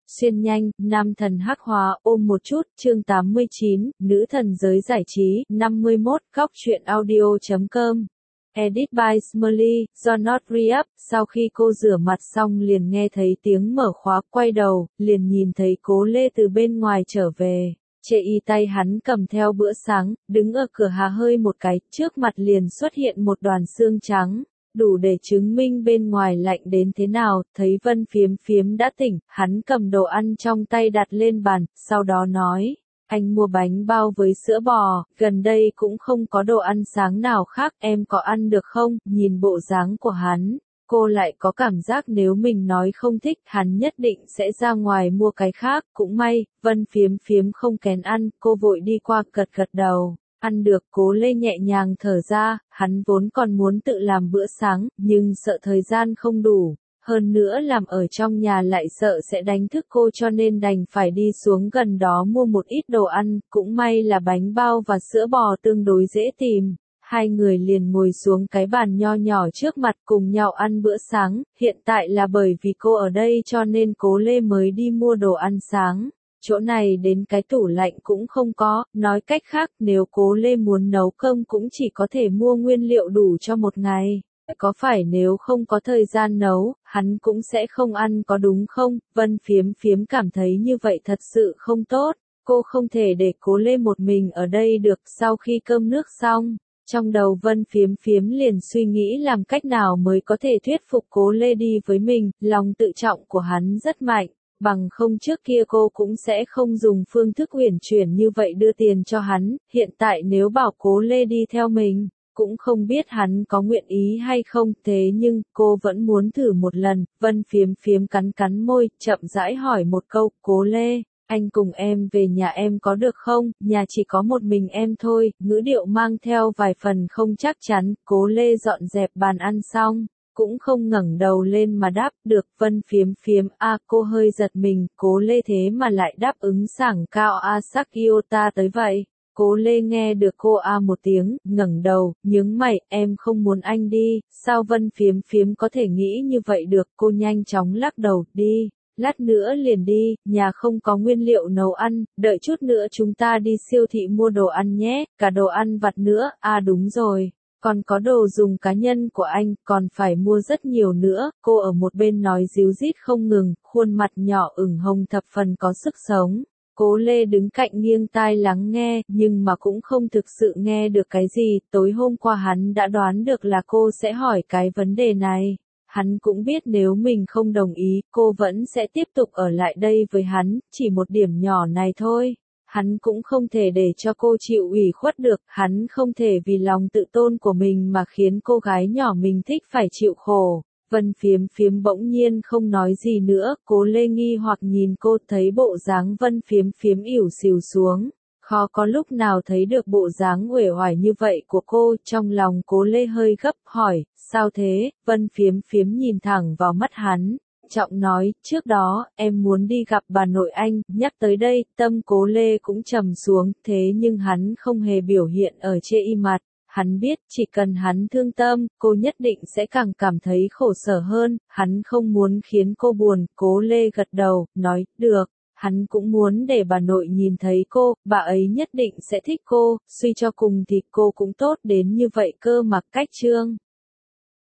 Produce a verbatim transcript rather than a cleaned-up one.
Xuyên nhanh, nam thần hắc hóa, ôm một chút, chương tám mươi chín, nữ thần giới giải trí, năm mươi mốt, góc truyện audio chấm com. Edit by Smiley, do Not Re-Up. Sau khi cô rửa mặt xong liền nghe thấy tiếng mở khóa, quay đầu, liền nhìn thấy Cố Lê từ bên ngoài trở về. Chê y tay hắn cầm theo bữa sáng, đứng ở cửa hà hơi một cái, trước mặt liền xuất hiện một đoàn xương trắng. Đủ để chứng minh bên ngoài lạnh đến thế nào. Thấy Vân Phiếm Phiếm đã tỉnh, hắn cầm đồ ăn trong tay đặt lên bàn, sau đó nói, anh mua bánh bao với sữa bò, gần đây cũng không có đồ ăn sáng nào khác, em có ăn được không? Nhìn bộ dáng của hắn, cô lại có cảm giác nếu mình nói không thích, hắn nhất định sẽ ra ngoài mua cái khác. Cũng may, Vân Phiếm Phiếm không kén ăn, cô vội đi qua gật gật đầu. Ăn được. Cố Lê nhẹ nhàng thở ra, hắn vốn còn muốn tự làm bữa sáng, nhưng sợ thời gian không đủ, hơn nữa làm ở trong nhà lại sợ sẽ đánh thức cô cho nên đành phải đi xuống gần đó mua một ít đồ ăn. Cũng may là bánh bao và sữa bò tương đối dễ tìm, hai người liền ngồi xuống cái bàn nho nhỏ trước mặt cùng nhau ăn bữa sáng. Hiện tại là bởi vì cô ở đây cho nên Cố Lê mới đi mua đồ ăn sáng. Chỗ này đến cái tủ lạnh cũng không có, nói cách khác nếu Cố Lê muốn nấu cơm cũng chỉ có thể mua nguyên liệu đủ cho một ngày. Có phải nếu không có thời gian nấu, hắn cũng sẽ không ăn có đúng không? Vân Phiếm Phiếm cảm thấy như vậy thật sự không tốt, cô không thể để Cố Lê một mình ở đây được. Sau khi cơm nước xong, trong đầu Vân Phiếm Phiếm liền suy nghĩ làm cách nào mới có thể thuyết phục Cố Lê đi với mình. Lòng tự trọng của hắn rất mạnh. Bằng không trước kia cô cũng sẽ không dùng phương thức uyển chuyển như vậy đưa tiền cho hắn. Hiện tại nếu bảo Cố Lê đi theo mình, cũng không biết hắn có nguyện ý hay không. Thế nhưng, cô vẫn muốn thử một lần. Vân Phiếm Phiếm cắn cắn môi, chậm rãi hỏi một câu, Cố Lê, anh cùng em về nhà em có được không? Nhà chỉ có một mình em thôi. Ngữ điệu mang theo vài phần không chắc chắn. Cố Lê dọn dẹp bàn ăn xong, cũng không ngẩng đầu lên mà đáp, được. Vân Phiếm Phiếm, a à, cô hơi giật mình, Cố Lê thế mà lại đáp ứng sảng cao a sắc yêu ta tới vậy. Cố Lê nghe được cô a à một tiếng, ngẩng đầu, nhướng mày, em không muốn anh đi. Sao Vân Phiếm Phiếm có thể nghĩ như vậy được? Cô nhanh chóng lắc đầu, đi, lát nữa liền đi, nhà không có nguyên liệu nấu ăn, đợi chút nữa chúng ta đi siêu thị mua đồ ăn nhé, cả đồ ăn vặt nữa. À đúng rồi, còn có đồ dùng cá nhân của anh, còn phải mua rất nhiều nữa. Cô ở một bên nói ríu rít không ngừng, khuôn mặt nhỏ ửng hồng thập phần có sức sống. Cố Lê đứng cạnh nghiêng tai lắng nghe, nhưng mà cũng không thực sự nghe được cái gì. Tối hôm qua hắn đã đoán được là cô sẽ hỏi cái vấn đề này. Hắn cũng biết nếu mình không đồng ý, cô vẫn sẽ tiếp tục ở lại đây với hắn, chỉ một điểm nhỏ này thôi. Hắn cũng không thể để cho cô chịu ủy khuất được, hắn không thể vì lòng tự tôn của mình mà khiến cô gái nhỏ mình thích phải chịu khổ. Vân Phiếm Phiếm bỗng nhiên không nói gì nữa. Cố Lê nghi hoặc nhìn cô, thấy bộ dáng Vân Phiếm Phiếm ỉu xìu xuống, khó có lúc nào thấy được bộ dáng uể oải như vậy của cô. Trong lòng Cố Lê hơi gấp, hỏi, sao thế? Vân Phiếm Phiếm nhìn thẳng vào mắt hắn, trọng nói, trước đó, em muốn đi gặp bà nội anh. Nhắc tới đây, tâm Cố Lê cũng trầm xuống, thế nhưng hắn không hề biểu hiện ở chê y mặt. Hắn biết, chỉ cần hắn thương tâm, cô nhất định sẽ càng cảm thấy khổ sở hơn. Hắn không muốn khiến cô buồn. Cố Lê gật đầu, nói, được. Hắn cũng muốn để bà nội nhìn thấy cô, bà ấy nhất định sẽ thích cô, suy cho cùng thì cô cũng tốt đến như vậy cơ mà. Cách chương